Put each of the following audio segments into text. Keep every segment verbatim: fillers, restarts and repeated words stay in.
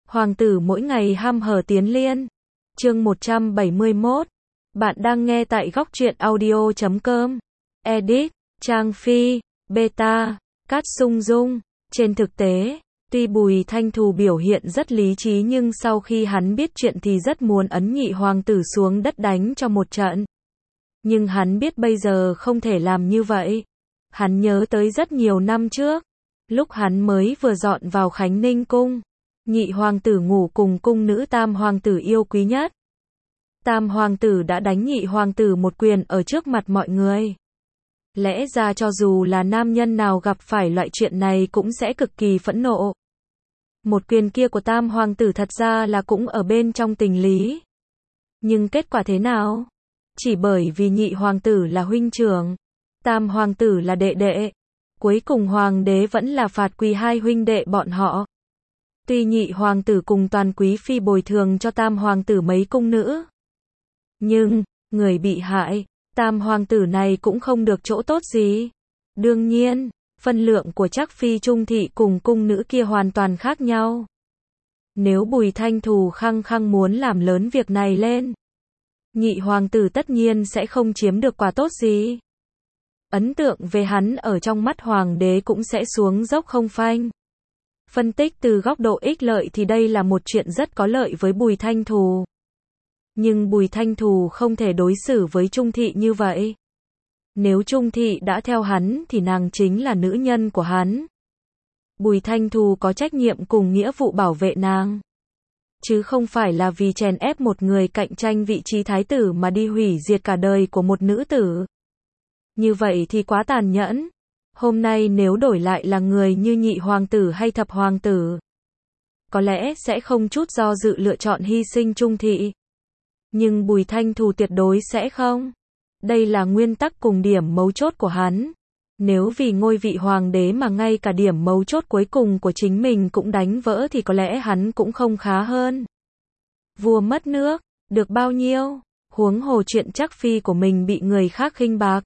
Hoàng tử mỗi ngày ham hở tiến liên. Chương một trăm bảy mươi mốt. Bạn đang nghe tại góc truyện audio chấm com. Edit, Trang Phi, Beta, Cát Sung Dung. Trên thực tế, tuy Bùi Thanh Thù biểu hiện rất lý trí nhưng sau khi hắn biết chuyện thì rất muốn ấn nhị hoàng tử xuống đất đánh cho một trận. Nhưng hắn biết bây giờ không thể làm như vậy. Hắn nhớ tới rất nhiều năm trước, lúc hắn mới vừa dọn vào Khánh Ninh cung, nhị hoàng tử ngủ cùng cung nữ tam hoàng tử yêu quý nhất. Tam hoàng tử đã đánh nhị hoàng tử một quyền ở trước mặt mọi người. Lẽ ra cho dù là nam nhân nào gặp phải loại chuyện này cũng sẽ cực kỳ phẫn nộ. Một quyền kia của tam hoàng tử thật ra là cũng ở bên trong tình lý. Nhưng kết quả thế nào? Chỉ bởi vì nhị hoàng tử là huynh trưởng, tam hoàng tử là đệ đệ, cuối cùng hoàng đế vẫn là phạt quỳ hai huynh đệ bọn họ. Tuy nhị hoàng tử cùng toàn quý phi bồi thường cho tam hoàng tử mấy cung nữ, nhưng, người bị hại, tam hoàng tử này cũng không được chỗ tốt gì. Đương nhiên, phân lượng của Trác Phi Trung Thị cùng cung nữ kia hoàn toàn khác nhau. Nếu Bùi Thanh Thù khăng khăng muốn làm lớn việc này lên, nhị hoàng tử tất nhiên sẽ không chiếm được quả tốt gì. Ấn tượng về hắn ở trong mắt hoàng đế cũng sẽ xuống dốc không phanh. Phân tích từ góc độ ích lợi thì đây là một chuyện rất có lợi với Bùi Thanh Thù. Nhưng Bùi Thanh Thù không thể đối xử với Trung Thị như vậy. Nếu Trung Thị đã theo hắn thì nàng chính là nữ nhân của hắn. Bùi Thanh Thù có trách nhiệm cùng nghĩa vụ bảo vệ nàng, chứ không phải là vì chèn ép một người cạnh tranh vị trí thái tử mà đi hủy diệt cả đời của một nữ tử. Như vậy thì quá tàn nhẫn. Hôm nay nếu đổi lại là người như nhị hoàng tử hay thập hoàng tử, có lẽ sẽ không chút do dự lựa chọn hy sinh Trung Thị. Nhưng Bùi Thanh Thù tuyệt đối sẽ không. Đây là nguyên tắc cùng điểm mấu chốt của hắn. Nếu vì ngôi vị hoàng đế mà ngay cả điểm mấu chốt cuối cùng của chính mình cũng đánh vỡ thì có lẽ hắn cũng không khá hơn. Vua mất nước, được bao nhiêu, huống hồ chuyện Trác Phi của mình bị người khác khinh bạc.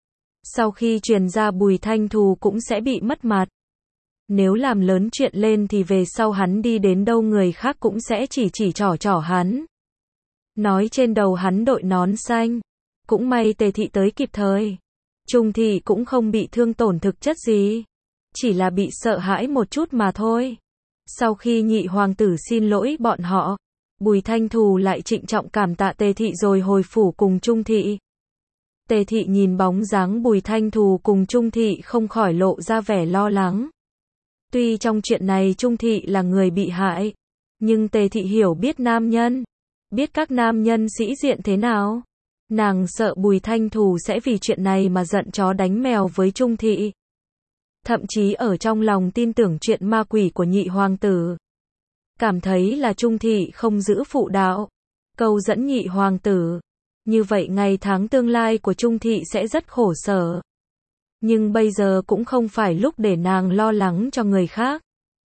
Sau khi truyền ra Bùi Thanh Thù cũng sẽ bị mất mặt. Nếu làm lớn chuyện lên thì về sau hắn đi đến đâu người khác cũng sẽ chỉ chỉ trỏ trỏ hắn. Nói trên đầu hắn đội nón xanh. Cũng may Tề Thị tới kịp thời. Trung Thị cũng không bị thương tổn thực chất gì. Chỉ là bị sợ hãi một chút mà thôi. Sau khi nhị hoàng tử xin lỗi bọn họ, Bùi Thanh Thù lại trịnh trọng cảm tạ Tề Thị rồi hồi phủ cùng Trung Thị. Tề Thị nhìn bóng dáng Bùi Thanh Thù cùng Trung Thị không khỏi lộ ra vẻ lo lắng. Tuy trong chuyện này Trung Thị là người bị hại, nhưng Tề Thị hiểu biết nam nhân, biết các nam nhân sĩ diện thế nào. Nàng sợ Bùi Thanh Thù sẽ vì chuyện này mà giận chó đánh mèo với Trung Thị. Thậm chí ở trong lòng tin tưởng chuyện ma quỷ của nhị hoàng tử. Cảm thấy là Trung Thị không giữ phụ đạo, câu dẫn nhị hoàng tử. Như vậy ngày tháng tương lai của Trung Thị sẽ rất khổ sở. Nhưng bây giờ cũng không phải lúc để nàng lo lắng cho người khác.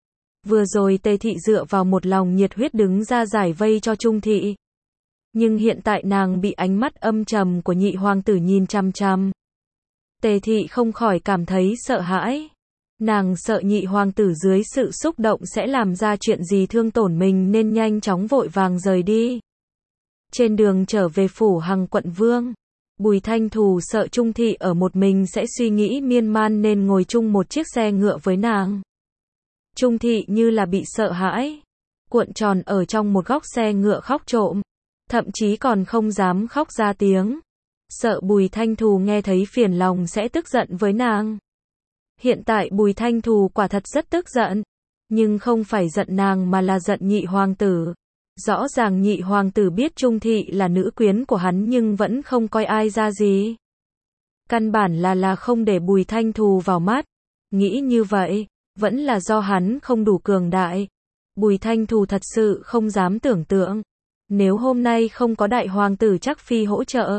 Vừa rồi Tề Thị dựa vào một lòng nhiệt huyết đứng ra giải vây cho Trung Thị. Nhưng hiện tại nàng bị ánh mắt âm trầm của nhị hoàng tử nhìn chằm chằm. Tề Thị không khỏi cảm thấy sợ hãi. Nàng sợ nhị hoàng tử dưới sự xúc động sẽ làm ra chuyện gì thương tổn mình nên nhanh chóng vội vàng rời đi. Trên đường trở về phủ Hằng quận vương, Bùi Thanh Thù sợ Trung Thị ở một mình sẽ suy nghĩ miên man nên ngồi chung một chiếc xe ngựa với nàng. Trung Thị như là bị sợ hãi, cuộn tròn ở trong một góc xe ngựa khóc trộm, thậm chí còn không dám khóc ra tiếng. Sợ Bùi Thanh Thù nghe thấy phiền lòng sẽ tức giận với nàng. Hiện tại Bùi Thanh Thù quả thật rất tức giận, nhưng không phải giận nàng mà là giận nhị hoàng tử. Rõ ràng nhị hoàng tử biết Trung Thị là nữ quyến của hắn nhưng vẫn không coi ai ra gì. Căn bản là là không để Bùi Thanh Thù vào mắt. Nghĩ như vậy, vẫn là do hắn không đủ cường đại. Bùi Thanh Thù thật sự không dám tưởng tượng. Nếu hôm nay không có đại hoàng tử Trác Phi hỗ trợ,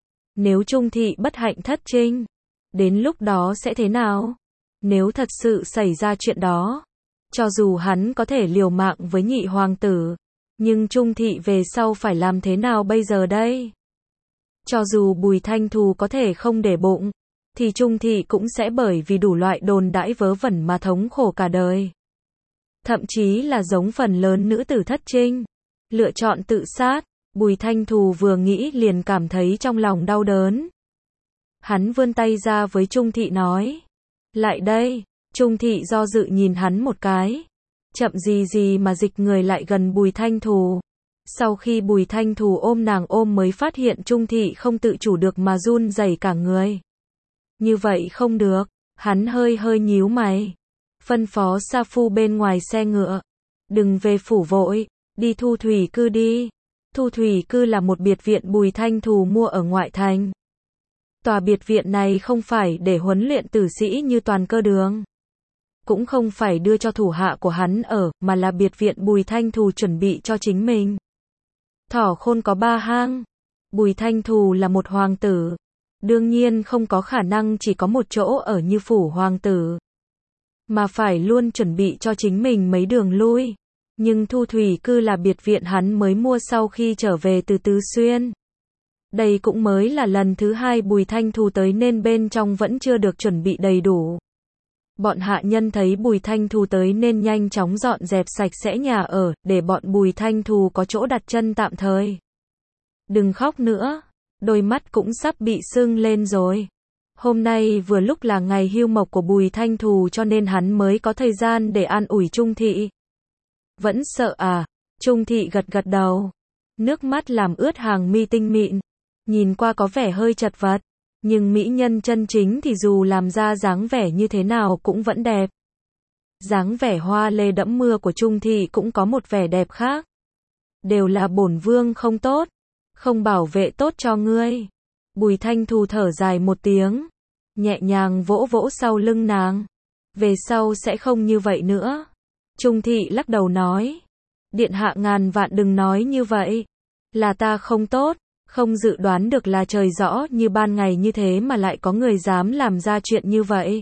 nếu Trung Thị bất hạnh thất trinh, đến lúc đó sẽ thế nào? Nếu thật sự xảy ra chuyện đó, cho dù hắn có thể liều mạng với nhị hoàng tử, nhưng Trung Thị về sau phải làm thế nào bây giờ đây? Cho dù Bùi Thanh Thù có thể không để bụng, thì Trung Thị cũng sẽ bởi vì đủ loại đồn đãi vớ vẩn mà thống khổ cả đời. thậm chí là giống phần lớn nữ tử thất trinh, lựa chọn tự sát. Bùi Thanh Thù vừa nghĩ liền cảm thấy trong lòng đau đớn. Hắn vươn tay ra với Trung Thị nói, lại đây. Trung Thị do dự nhìn hắn một cái, chậm gì gì mà dịch người lại gần Bùi Thanh Thù. Sau khi Bùi Thanh Thù ôm nàng ôm mới phát hiện Trung Thị không tự chủ được mà run rẩy cả người. Như vậy không được, hắn hơi hơi nhíu mày. Phân phó sa phu bên ngoài xe ngựa, đừng về phủ vội, đi Thu Thủy Cư đi. Thu Thủy Cư là một biệt viện Bùi Thanh Thù mua ở ngoại thành. Tòa biệt viện này không phải để huấn luyện tử sĩ như Toàn Cơ Đường, cũng không phải đưa cho thủ hạ của hắn ở, mà là biệt viện Bùi Thanh Thù chuẩn bị cho chính mình. Thỏ khôn có ba hang. Bùi Thanh Thù là một hoàng tử, đương nhiên không có khả năng chỉ có một chỗ ở như phủ hoàng tử, mà phải luôn chuẩn bị cho chính mình mấy đường lui. Nhưng Thu Thủy Cư là biệt viện hắn mới mua sau khi trở về từ Tứ Xuyên. Đây cũng mới là lần thứ hai Bùi Thanh Thù tới nên bên trong vẫn chưa được chuẩn bị đầy đủ. Bọn hạ nhân thấy Bùi Thanh Thù tới nên nhanh chóng dọn dẹp sạch sẽ nhà ở, để bọn Bùi Thanh Thù có chỗ đặt chân tạm thời. Đừng khóc nữa, đôi mắt cũng sắp bị sưng lên rồi. Hôm nay vừa lúc là ngày hưu mộc của Bùi Thanh Thù cho nên hắn mới có thời gian để an ủi Trung Thị. Vẫn sợ à? Trung Thị gật gật đầu. Nước mắt làm ướt hàng mi tinh mịn. Nhìn qua có vẻ hơi chật vật. Nhưng mỹ nhân chân chính thì dù làm ra dáng vẻ như thế nào cũng vẫn đẹp. Dáng vẻ hoa lê đẫm mưa của Trung Thị cũng có một vẻ đẹp khác. Đều là bổn vương không tốt, không bảo vệ tốt cho ngươi. Bùi Thanh Thù thở dài một tiếng, nhẹ nhàng vỗ vỗ sau lưng nàng. Về sau sẽ không như vậy nữa. Trung Thị lắc đầu nói, điện hạ ngàn vạn đừng nói như vậy. Là ta không tốt, không dự đoán được là trời rõ như ban ngày như thế mà lại có người dám làm ra chuyện như vậy.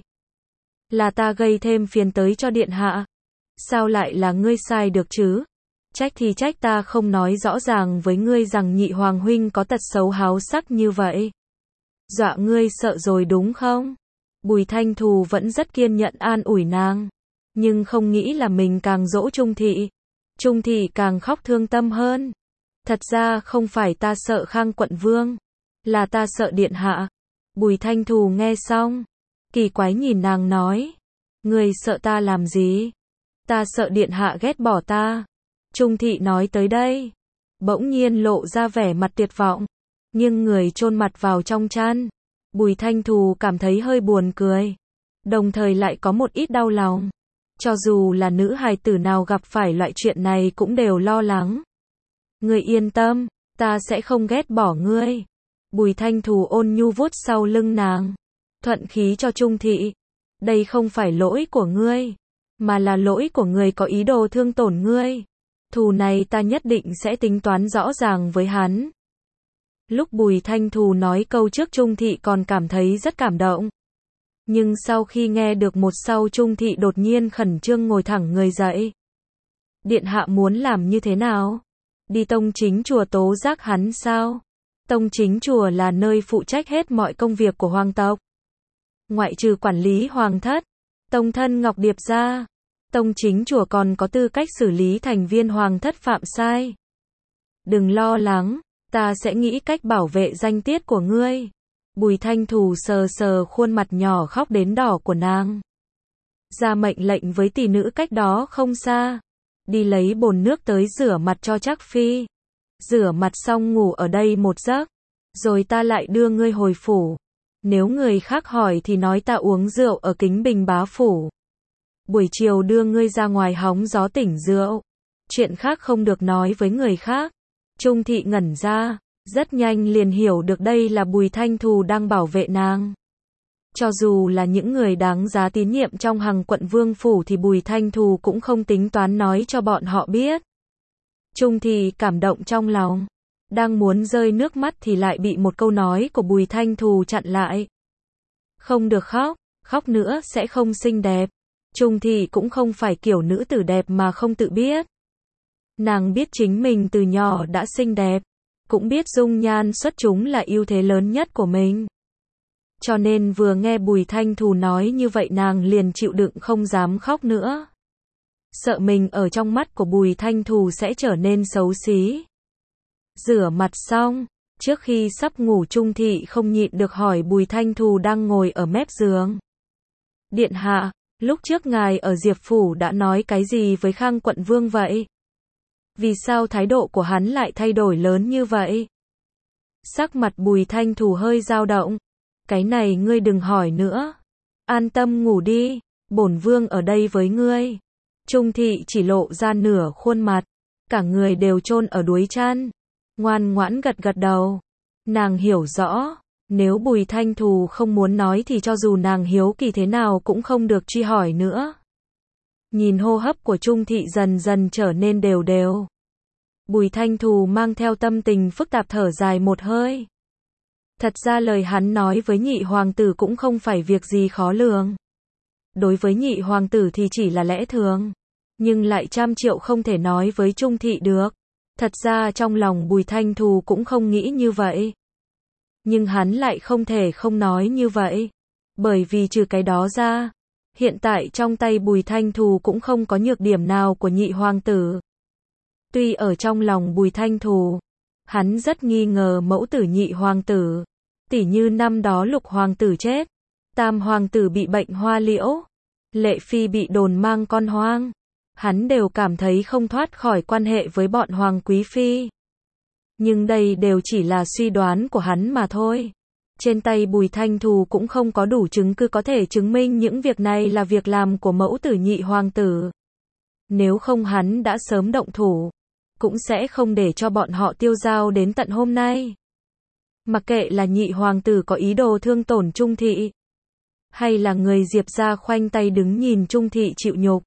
Là ta gây thêm phiền tới cho điện hạ. Sao lại là ngươi sai được chứ? Trách thì trách ta không nói rõ ràng với ngươi rằng nhị hoàng huynh có tật xấu háo sắc như vậy. Dọa ngươi sợ rồi đúng không? Bùi Thanh Thù vẫn rất kiên nhẫn an ủi nàng, nhưng không nghĩ là mình càng dỗ Trung Thị, Trung Thị càng khóc thương tâm hơn. Thật ra không phải ta sợ Khang quận vương, là ta sợ điện hạ. Bùi Thanh Thù nghe xong, kỳ quái nhìn nàng nói, ngươi sợ ta làm gì? Ta sợ điện hạ ghét bỏ ta. Trung Thị nói tới đây, bỗng nhiên lộ ra vẻ mặt tuyệt vọng, nhưng người chôn mặt vào trong chăn. Bùi Thanh Thù cảm thấy hơi buồn cười, đồng thời lại có một ít đau lòng. Cho dù là nữ hài tử nào gặp phải loại chuyện này cũng đều lo lắng. Ngươi yên tâm, ta sẽ không ghét bỏ ngươi. Bùi Thanh Thù ôn nhu vuốt sau lưng nàng, thuận khí cho Trung Thị. Đây không phải lỗi của ngươi, mà là lỗi của người có ý đồ thương tổn ngươi. Thù này ta nhất định sẽ tính toán rõ ràng với hắn. Lúc Bùi Thanh Thù nói câu trước Trung Thị còn cảm thấy rất cảm động. Nhưng sau khi nghe được một sau Trung Thị đột nhiên khẩn trương ngồi thẳng người dậy. Điện hạ muốn làm như thế nào? Đi tông chính chùa tố giác hắn sao? Tông chính chùa là nơi phụ trách hết mọi công việc của hoàng tộc. Ngoại trừ quản lý hoàng thất, tông thân Ngọc Điệp ra, tông chính chùa còn có tư cách xử lý thành viên hoàng thất phạm sai. Đừng lo lắng, ta sẽ nghĩ cách bảo vệ danh tiết của ngươi. Bùi Thanh Thù sờ sờ khuôn mặt nhỏ khóc đến đỏ của nàng. Ra mệnh lệnh với tỷ nữ cách đó không xa. Đi lấy bồn nước tới rửa mặt cho Trác Phi. Rửa mặt xong ngủ ở đây một giấc. Rồi ta lại đưa ngươi hồi phủ. Nếu người khác hỏi thì nói ta uống rượu ở Kính Bình bá phủ. Buổi chiều đưa ngươi ra ngoài hóng gió tỉnh rượu. Chuyện khác không được nói với người khác. Trung Thị ngẩn ra, rất nhanh liền hiểu được đây là Bùi Thanh Thù đang bảo vệ nàng. Cho dù là những người đáng giá tín nhiệm trong Hằng quận vương phủ thì Bùi Thanh Thù cũng không tính toán nói cho bọn họ biết. Trung Thị cảm động trong lòng, đang muốn rơi nước mắt thì lại bị một câu nói của Bùi Thanh Thù chặn lại. Không được khóc, khóc nữa sẽ không xinh đẹp. Trung Thị cũng không phải kiểu nữ tử đẹp mà không tự biết. Nàng biết chính mình từ nhỏ đã xinh đẹp, cũng biết dung nhan xuất chúng là ưu thế lớn nhất của mình. Cho nên vừa nghe Bùi Thanh Thù nói như vậy nàng liền chịu đựng không dám khóc nữa. sợ mình ở trong mắt của Bùi Thanh Thù sẽ trở nên xấu xí. Rửa mặt xong, trước khi sắp ngủ Trung Thị không nhịn được hỏi Bùi Thanh Thù đang ngồi ở mép giường. Điện hạ, lúc trước ngài ở Diệp Phủ đã nói cái gì với Khang Quận Vương vậy? Vì sao thái độ của hắn lại thay đổi lớn như vậy? Sắc mặt Bùi Thanh Thù hơi dao động. Cái này ngươi đừng hỏi nữa. An tâm ngủ đi, bổn vương ở đây với ngươi. Trung Thị chỉ lộ ra nửa khuôn mặt, cả người đều chôn ở đuối chăn. Ngoan ngoãn gật gật đầu. Nàng hiểu rõ, nếu Bùi Thanh Thù không muốn nói thì cho dù nàng hiếu kỳ thế nào cũng không được truy hỏi nữa. Nhìn hô hấp của Trung Thị dần dần trở nên đều đều. Bùi Thanh Thù mang theo tâm tình phức tạp thở dài một hơi. Thật ra lời hắn nói với nhị hoàng tử cũng không phải việc gì khó lường. Đối với nhị hoàng tử thì chỉ là lẽ thường. Nhưng lại trăm triệu không thể nói với Trung Thị được. Thật ra trong lòng Bùi Thanh Thù cũng không nghĩ như vậy. Nhưng hắn lại không thể không nói như vậy. Bởi vì trừ cái đó ra, hiện tại trong tay Bùi Thanh Thù cũng không có nhược điểm nào của nhị hoàng tử. Tuy ở trong lòng Bùi Thanh Thù, hắn rất nghi ngờ mẫu tử nhị hoàng tử. Tỉ như năm đó Lục hoàng tử chết, Tam hoàng tử bị bệnh hoa liễu, Lệ Phi bị đồn mang con hoang. Hắn đều cảm thấy không thoát khỏi quan hệ với bọn hoàng quý phi. Nhưng đây đều chỉ là suy đoán của hắn mà thôi. Trên tay Bùi Thanh Thù cũng không có đủ chứng cứ có thể chứng minh những việc này là việc làm của mẫu tử nhị hoàng tử. Nếu không hắn đã sớm động thủ, cũng sẽ không để cho bọn họ tiêu dao đến tận hôm nay. Mặc kệ là nhị hoàng tử có ý đồ thương tổn Trung Thị, hay là người Diệp gia khoanh tay đứng nhìn Trung Thị chịu nhục,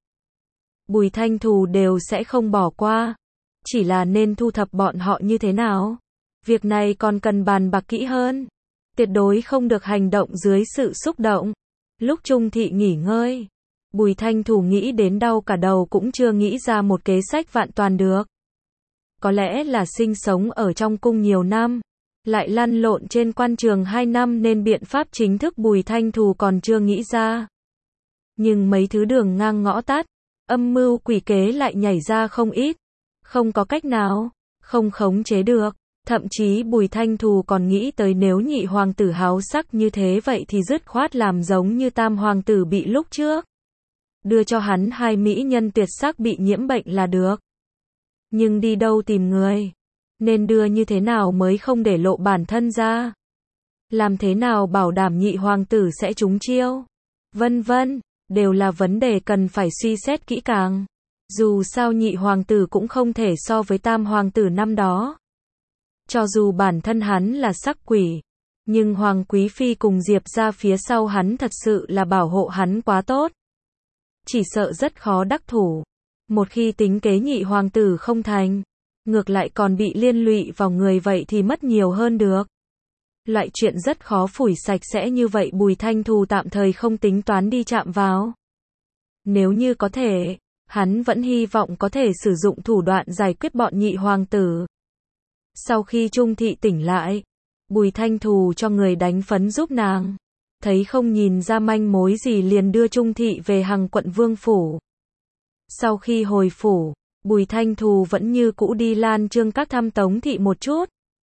Bùi Thanh Thù đều sẽ không bỏ qua. Chỉ là nên thu thập bọn họ như thế nào? Việc này còn cần bàn bạc kỹ hơn. Tuyệt đối không được hành động dưới sự xúc động. Lúc Trung Thị nghỉ ngơi, Bùi Thanh Thù nghĩ đến đau cả đầu cũng chưa nghĩ ra một kế sách vạn toàn được. Có lẽ là sinh sống ở trong cung nhiều năm, lại lăn lộn trên quan trường hai năm nên biện pháp chính thức Bùi Thanh Thù còn chưa nghĩ ra. Nhưng mấy thứ đường ngang ngõ tắt, âm mưu quỷ kế lại nhảy ra không ít. Không có cách nào, không khống chế được. Thậm chí Bùi Thanh Thù còn nghĩ tới nếu nhị hoàng tử háo sắc như thế vậy thì dứt khoát làm giống như tam hoàng tử bị lúc trước. Đưa cho hắn hai mỹ nhân tuyệt sắc bị nhiễm bệnh là được. Nhưng đi đâu tìm người? Nên đưa như thế nào mới không để lộ bản thân ra? Làm thế nào bảo đảm nhị hoàng tử sẽ trúng chiêu? Vân vân, đều là vấn đề cần phải suy xét kỹ càng. Dù sao nhị hoàng tử cũng không thể so với tam hoàng tử năm đó. Cho dù bản thân hắn là sắc quỷ, nhưng Hoàng Quý Phi cùng Diệp ra phía sau hắn thật sự là bảo hộ hắn quá tốt. Chỉ sợ rất khó đắc thủ. Một khi tính kế nhị hoàng tử không thành, ngược lại còn bị liên lụy vào người vậy thì mất nhiều hơn được. Loại chuyện rất khó phủi sạch sẽ như vậy Bùi Thanh Thù tạm thời không tính toán đi chạm vào. Nếu như có thể, hắn vẫn hy vọng có thể sử dụng thủ đoạn giải quyết bọn nhị hoàng tử. Sau khi Trung Thị tỉnh lại, Bùi Thanh Thù cho người đánh phấn giúp nàng. Thấy không nhìn ra manh mối gì liền đưa Trung Thị về Hằng quận Vương phủ. Sau khi hồi phủ, Bùi Thanh Thù vẫn như cũ đi lan trương các thăm Tống Thị một chút.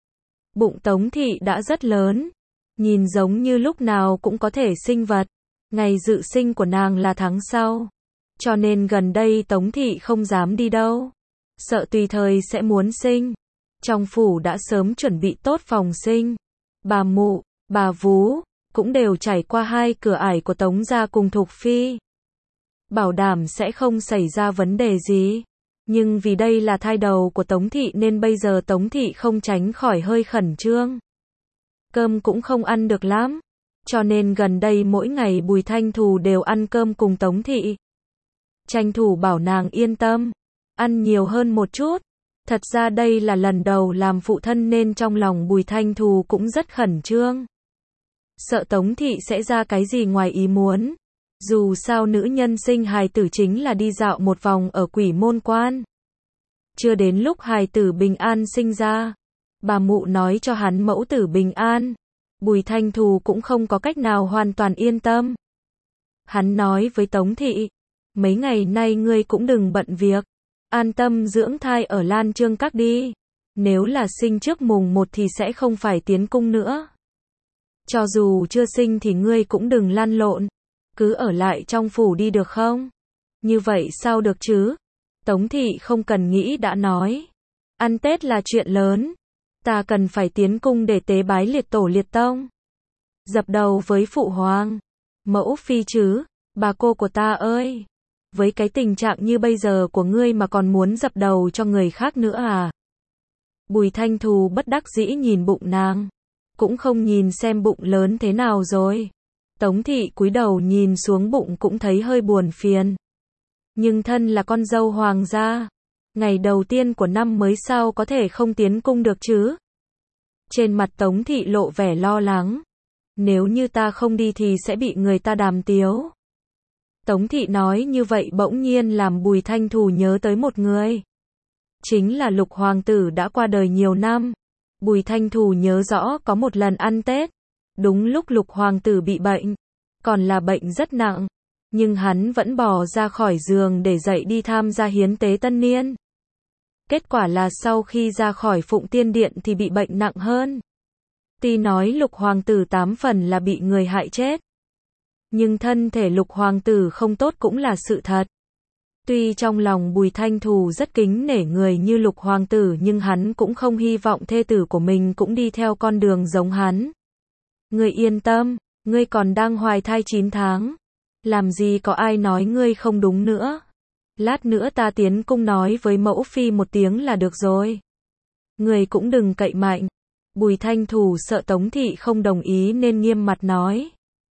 Bụng Tống Thị đã rất lớn, nhìn giống như lúc nào cũng có thể sinh vật. Ngày dự sinh của nàng là tháng sau, cho nên gần đây Tống Thị không dám đi đâu, sợ tùy thời sẽ muốn sinh. Trong phủ đã sớm chuẩn bị tốt phòng sinh. Bà Mụ, bà Vú cũng đều trải qua hai cửa ải của Tống gia cùng Thục Phi, bảo đảm sẽ không xảy ra vấn đề gì. Nhưng vì đây là thai đầu của Tống Thị nên bây giờ Tống Thị không tránh khỏi hơi khẩn trương. Cơm cũng không ăn được lắm, cho nên gần đây mỗi ngày Bùi Thanh Thù đều ăn cơm cùng Tống Thị. Tranh thủ bảo nàng yên tâm, ăn nhiều hơn một chút. Thật ra đây là lần đầu làm phụ thân nên trong lòng Bùi Thanh Thù cũng rất khẩn trương. Sợ Tống Thị sẽ ra cái gì ngoài ý muốn. Dù sao nữ nhân sinh hài tử chính là đi dạo một vòng ở Quỷ Môn Quan. Chưa đến lúc hài tử bình an sinh ra, bà Mụ nói cho hắn mẫu tử bình an. Bùi Thanh Thù cũng không có cách nào hoàn toàn yên tâm. Hắn nói với Tống Thị, mấy ngày nay ngươi cũng đừng bận việc, an tâm dưỡng thai ở Lan Trương Các đi. Nếu là sinh trước mùng một thì sẽ không phải tiến cung nữa. Cho dù chưa sinh thì ngươi cũng đừng lăn lộn, cứ ở lại trong phủ đi được không? Như vậy sao được chứ? Tống thị không cần nghĩ đã nói. Ăn Tết là chuyện lớn, ta cần phải tiến cung để tế bái liệt tổ liệt tông. Dập đầu với phụ hoàng. Mẫu phi chứ, bà cô của ta ơi. Với cái tình trạng như bây giờ của ngươi mà còn muốn dập đầu cho người khác nữa à? Bùi Thanh Thù bất đắc dĩ nhìn bụng nàng, cũng không nhìn xem bụng lớn thế nào rồi. Tống thị cúi đầu nhìn xuống bụng cũng thấy hơi buồn phiền. Nhưng thân là con dâu hoàng gia, ngày đầu tiên của năm mới sao có thể không tiến cung được chứ? Trên mặt Tống thị lộ vẻ lo lắng. Nếu như ta không đi thì sẽ bị người ta đàm tiếu. Tống thị nói như vậy bỗng nhiên làm Bùi Thanh Thù nhớ tới một người. Chính là Lục hoàng tử đã qua đời nhiều năm. Bùi Thanh Thù nhớ rõ có một lần ăn Tết, đúng lúc Lục hoàng tử bị bệnh, còn là bệnh rất nặng, nhưng hắn vẫn bò ra khỏi giường để dậy đi tham gia hiến tế tân niên. Kết quả là sau khi ra khỏi Phụng Tiên Điện thì bị bệnh nặng hơn. Tuy nói Lục hoàng tử tám phần là bị người hại chết, nhưng thân thể Lục hoàng tử không tốt cũng là sự thật. Tuy trong lòng Bùi Thanh Thù rất kính nể người như Lục hoàng tử nhưng hắn cũng không hy vọng thê tử của mình cũng đi theo con đường giống hắn. Ngươi yên tâm, ngươi còn đang hoài thai chín tháng. Làm gì có ai nói ngươi không đúng nữa. Lát nữa ta tiến cung nói với mẫu phi một tiếng là được rồi. Ngươi cũng đừng cậy mạnh. Bùi Thanh Thù sợ Tống thị không đồng ý nên nghiêm mặt nói.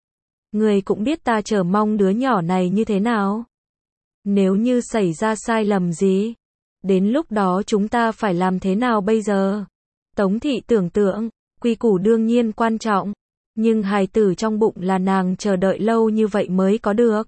Ngươi cũng biết ta chờ mong đứa nhỏ này như thế nào. Nếu như xảy ra sai lầm gì, đến lúc đó chúng ta phải làm thế nào bây giờ? Tống thị tưởng tượng, quy củ đương nhiên quan trọng, nhưng hài tử trong bụng là nàng chờ đợi lâu như vậy mới có được.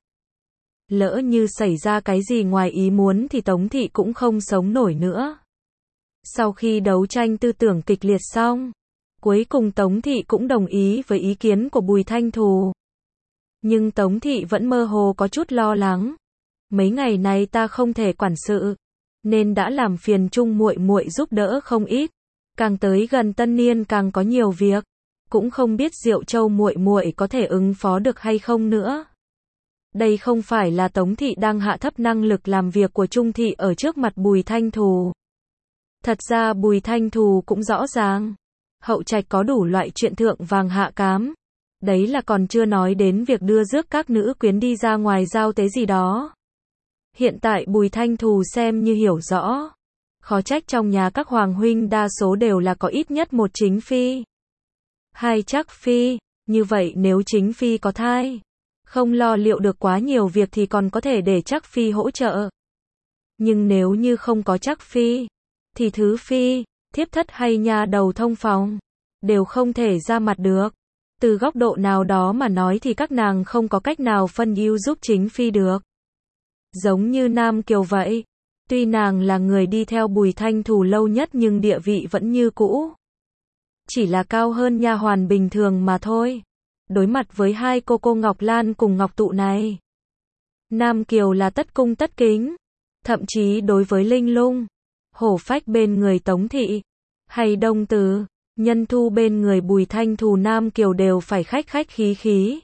Lỡ như xảy ra cái gì ngoài ý muốn thì Tống thị cũng không sống nổi nữa. Sau khi đấu tranh tư tưởng kịch liệt xong, cuối cùng Tống thị cũng đồng ý với ý kiến của Bùi Thanh Thù. Nhưng Tống thị vẫn mơ hồ có chút lo lắng. Mấy ngày này ta không thể quản sự, nên đã làm phiền Chung muội muội giúp đỡ không ít. Càng tới gần tân niên càng có nhiều việc, cũng không biết Diệu Châu muội muội có thể ứng phó được hay không nữa. Đây không phải là Tống thị đang hạ thấp năng lực làm việc của Chung thị ở trước mặt Bùi Thanh Thù. Thật ra Bùi Thanh Thù cũng rõ ràng, hậu trạch có đủ loại chuyện thượng vàng hạ cám. Đấy là còn chưa nói đến việc đưa rước các nữ quyến đi ra ngoài giao tế gì đó. Hiện tại Bùi Thanh Thù xem như hiểu rõ. Khó trách trong nhà các hoàng huynh đa số đều là có ít nhất một chính phi, hai chắc phi. Như vậy nếu chính phi có thai, không lo liệu được quá nhiều việc thì còn có thể để chắc phi hỗ trợ. Nhưng nếu như không có chắc phi, thì thứ phi, thiếp thất hay nha đầu thông phòng, đều không thể ra mặt được. Từ góc độ nào đó mà nói thì các nàng không có cách nào phân ưu giúp chính phi được. Giống như Nam Kiều vậy, tuy nàng là người đi theo Bùi Thanh Thù lâu nhất nhưng địa vị vẫn như cũ. Chỉ là cao hơn nha hoàn bình thường mà thôi. Đối mặt với hai cô cô Ngọc Lan cùng Ngọc Tụ này, Nam Kiều là tất cung tất kính. Thậm chí đối với Linh Lung, Hổ Phách bên người Tống thị, hay Đông Từ, Nhân Thu bên người Bùi Thanh Thù, Nam Kiều đều phải khách khách khí khí.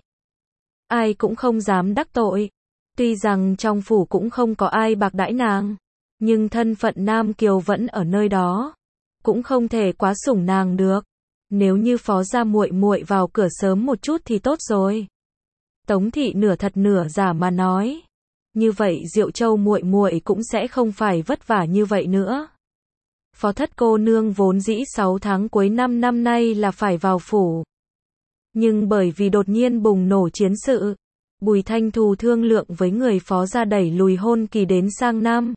Ai cũng không dám đắc tội. Tuy rằng trong phủ cũng không có ai bạc đãi nàng, nhưng thân phận Nam Kiều vẫn ở nơi đó, cũng không thể quá sủng nàng được. Nếu như phó gia muội muội vào cửa sớm một chút thì tốt rồi. Tống thị nửa thật nửa giả mà nói. Như vậy Diệu Châu muội muội cũng sẽ không phải vất vả như vậy nữa. Phó thất cô nương vốn dĩ sáu tháng cuối năm năm nay là phải vào phủ. Nhưng bởi vì đột nhiên bùng nổ chiến sự, Bùi Thanh Thù thương lượng với người phó gia đẩy lùi hôn kỳ đến sang năm.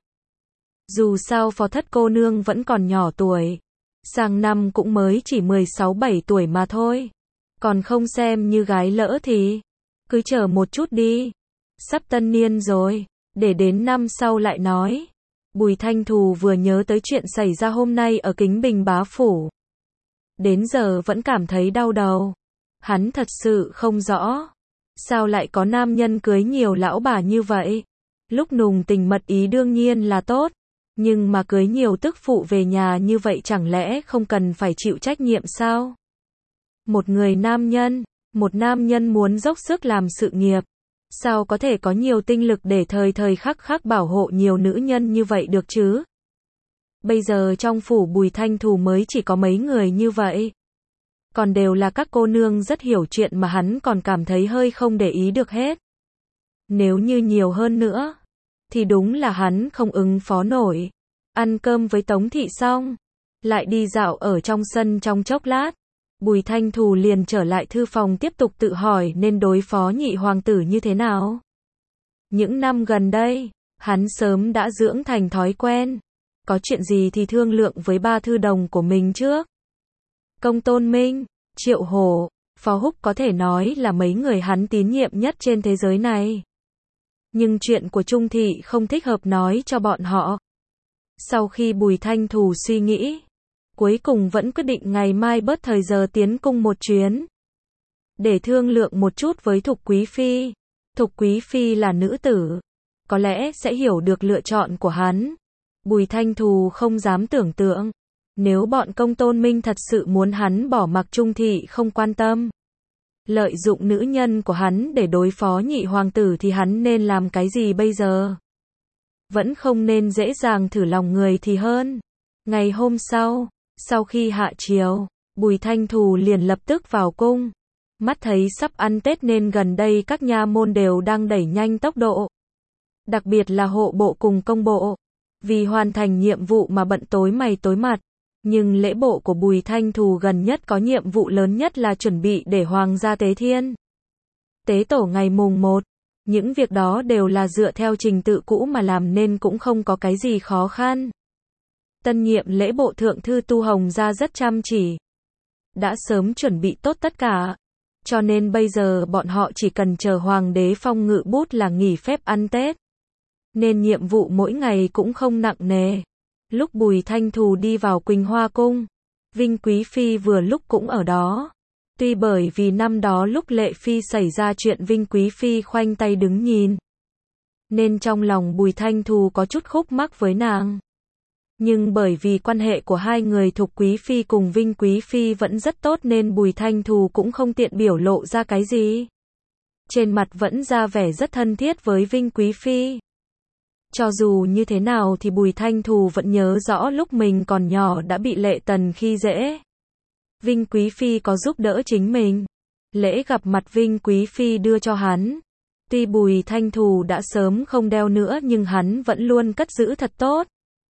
Dù sao phó thất cô nương vẫn còn nhỏ tuổi, sang năm cũng mới chỉ mười sáu bảy tuổi mà thôi. Còn không xem như gái lỡ thì cứ chờ một chút đi. Sắp tân niên rồi, để đến năm sau lại nói. Bùi Thanh Thù vừa nhớ tới chuyện xảy ra hôm nay ở Kính Bình bá phủ, đến giờ vẫn cảm thấy đau đầu. Hắn thật sự không rõ, sao lại có nam nhân cưới nhiều lão bà như vậy. Lúc nùng tình mật ý đương nhiên là tốt, nhưng mà cưới nhiều tức phụ về nhà như vậy chẳng lẽ không cần phải chịu trách nhiệm sao? Một người nam nhân, một nam nhân muốn dốc sức làm sự nghiệp, sao có thể có nhiều tinh lực để thời thời khắc khắc bảo hộ nhiều nữ nhân như vậy được chứ? Bây giờ trong phủ Bùi Thanh Thù mới chỉ có mấy người như vậy. Còn đều là các cô nương rất hiểu chuyện mà hắn còn cảm thấy hơi không để ý được hết. Nếu như nhiều hơn nữa, thì đúng là hắn không ứng phó nổi. Ăn cơm với Tống Thị xong, lại đi dạo ở trong sân trong chốc lát. Bùi Thanh Thù liền trở lại thư phòng tiếp tục tự hỏi nên đối phó nhị hoàng tử như thế nào. Những năm gần đây, hắn sớm đã dưỡng thành thói quen. Có chuyện gì thì thương lượng với ba thư đồng của mình trước. Công Tôn Minh, Triệu Hổ, Phó Húc có thể nói là mấy người hắn tín nhiệm nhất trên thế giới này. Nhưng chuyện của Trung Thị không thích hợp nói cho bọn họ. Sau khi Bùi Thanh Thù suy nghĩ, cuối cùng vẫn quyết định ngày mai bớt thời giờ tiến cung một chuyến. Để thương lượng một chút với Thục Quý Phi. Thục Quý Phi là nữ tử, có lẽ sẽ hiểu được lựa chọn của hắn. Bùi Thanh Thù không dám tưởng tượng, nếu bọn Công Tôn Minh thật sự muốn hắn bỏ mặc Trung Thị không quan tâm, lợi dụng nữ nhân của hắn để đối phó nhị hoàng tử thì hắn nên làm cái gì bây giờ? Vẫn không nên dễ dàng thử lòng người thì hơn. Ngày hôm sau, sau khi hạ chiều, Bùi Thanh Thù liền lập tức vào cung. Mắt thấy sắp ăn Tết nên gần đây các nha môn đều đang đẩy nhanh tốc độ. Đặc biệt là hộ bộ cùng công bộ. Vì hoàn thành nhiệm vụ mà bận tối mày tối mặt. Nhưng lễ bộ của Bùi Thanh Thù gần nhất có nhiệm vụ lớn nhất là chuẩn bị để hoàng gia tế thiên. Tế tổ ngày mùng một. Những việc đó đều là dựa theo trình tự cũ mà làm nên cũng không có cái gì khó khăn. Tân nhiệm lễ bộ thượng thư Tu Hồng Gia rất chăm chỉ. Đã sớm chuẩn bị tốt tất cả. Cho nên bây giờ bọn họ chỉ cần chờ hoàng đế phong ngự bút là nghỉ phép ăn Tết. Nên nhiệm vụ mỗi ngày cũng không nặng nề. Lúc Bùi Thanh Thù đi vào Quỳnh Hoa Cung, Vinh Quý Phi vừa lúc cũng ở đó. Tuy bởi vì năm đó lúc Lệ Phi xảy ra chuyện Vinh Quý Phi khoanh tay đứng nhìn, nên trong lòng Bùi Thanh Thù có chút khúc mắc với nàng. Nhưng bởi vì quan hệ của hai người Thục Quý Phi cùng Vinh Quý Phi vẫn rất tốt nên Bùi Thanh Thù cũng không tiện biểu lộ ra cái gì. Trên mặt vẫn ra vẻ rất thân thiết với Vinh Quý Phi. Cho dù như thế nào thì Bùi Thanh Thù vẫn nhớ rõ lúc mình còn nhỏ đã bị Lệ Tần khi dễ. Vinh Quý Phi có giúp đỡ chính mình. Lễ gặp mặt Vinh Quý Phi đưa cho hắn. Tuy Bùi Thanh Thù đã sớm không đeo nữa nhưng hắn vẫn luôn cất giữ thật tốt.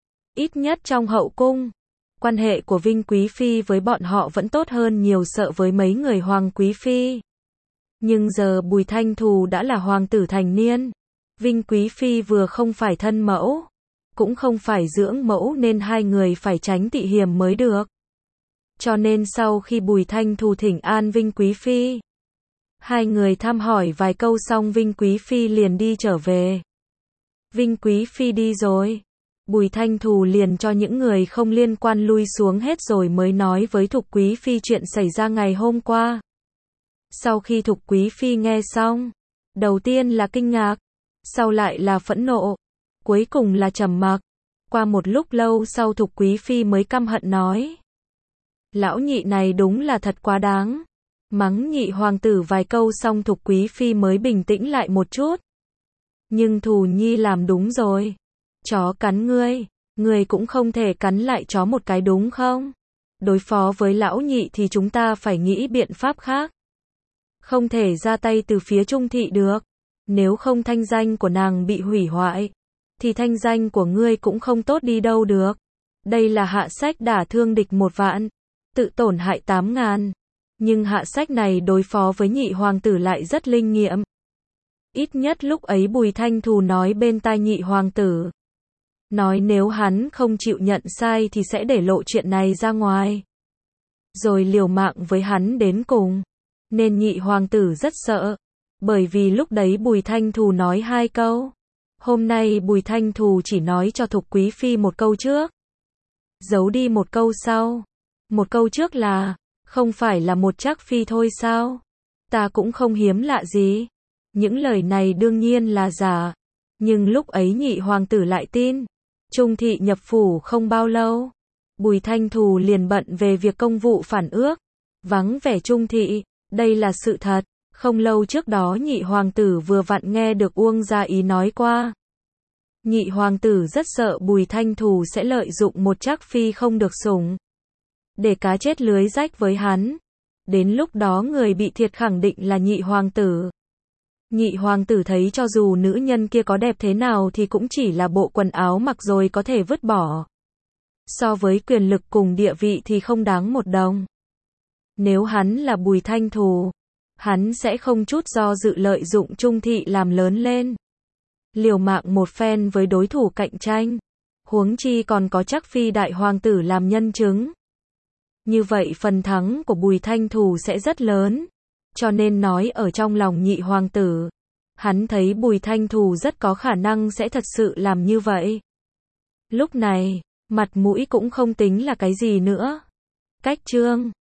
Ít nhất trong hậu cung, quan hệ của Vinh Quý Phi với bọn họ vẫn tốt hơn nhiều sợ với mấy người Hoàng Quý Phi. Nhưng giờ Bùi Thanh Thù đã là hoàng tử thành niên. Vinh Quý Phi vừa không phải thân mẫu, cũng không phải dưỡng mẫu nên hai người phải tránh tị hiềm mới được. Cho nên sau khi Bùi Thanh Thù thỉnh an Vinh Quý Phi, hai người thăm hỏi vài câu xong Vinh Quý Phi liền đi trở về. Vinh Quý Phi đi rồi, Bùi Thanh Thù liền cho những người không liên quan lui xuống hết rồi mới nói với Thục Quý Phi chuyện xảy ra ngày hôm qua. Sau khi Thục Quý Phi nghe xong, đầu tiên là kinh ngạc, sau lại là phẫn nộ, cuối cùng là trầm mặc. Qua một lúc lâu sau Thục Quý Phi mới căm hận nói: lão nhị này đúng là thật quá đáng. Mắng nhị hoàng tử vài câu xong Thục Quý Phi mới bình tĩnh lại một chút. Nhưng Thù Nhi làm đúng rồi. Chó cắn ngươi, ngươi cũng không thể cắn lại chó một cái đúng không? Đối phó với lão nhị thì chúng ta phải nghĩ biện pháp khác. Không thể ra tay từ phía Trung Thị được. Nếu không thanh danh của nàng bị hủy hoại, thì thanh danh của ngươi cũng không tốt đi đâu được. Đây là hạ sách đả thương địch một vạn, tự tổn hại tám ngàn. Nhưng hạ sách này đối phó với nhị hoàng tử lại rất linh nghiệm. Ít nhất lúc ấy Bùi Thanh Thù nói bên tai nhị hoàng tử. Nói nếu hắn không chịu nhận sai thì sẽ để lộ chuyện này ra ngoài. Rồi liều mạng với hắn đến cùng. Nên nhị hoàng tử rất sợ. Bởi vì lúc đấy Bùi Thanh Thù nói hai câu. Hôm nay Bùi Thanh Thù chỉ nói cho Thục Quý Phi một câu trước. Giấu đi một câu sau. Một câu trước là, không phải là một Trác Phi thôi sao? Ta cũng không hiếm lạ gì. Những lời này đương nhiên là giả. Nhưng lúc ấy nhị hoàng tử lại tin. Trung thị nhập phủ không bao lâu, Bùi Thanh Thù liền bận về việc công vụ phản ước, vắng vẻ Trung thị, đây là sự thật. Không lâu trước đó nhị hoàng tử vừa vặn nghe được Uông Gia Ý nói qua. Nhị hoàng tử rất sợ Bùi Thanh Thù sẽ lợi dụng một trác phi không được sủng, để cá chết lưới rách với hắn. Đến lúc đó người bị thiệt khẳng định là nhị hoàng tử. Nhị hoàng tử thấy cho dù nữ nhân kia có đẹp thế nào thì cũng chỉ là bộ quần áo mặc rồi có thể vứt bỏ. So với quyền lực cùng địa vị thì không đáng một đồng. Nếu hắn là Bùi Thanh Thù, hắn sẽ không chút do dự lợi dụng Trung thị làm lớn lên, liều mạng một phen với đối thủ cạnh tranh. Huống chi còn có trác phi đại hoàng tử làm nhân chứng. Như vậy phần thắng của Bùi Thanh Thù sẽ rất lớn. Cho nên nói ở trong lòng nhị hoàng tử, hắn thấy Bùi Thanh Thù rất có khả năng sẽ thật sự làm như vậy. Lúc này, mặt mũi cũng không tính là cái gì nữa. Cách chương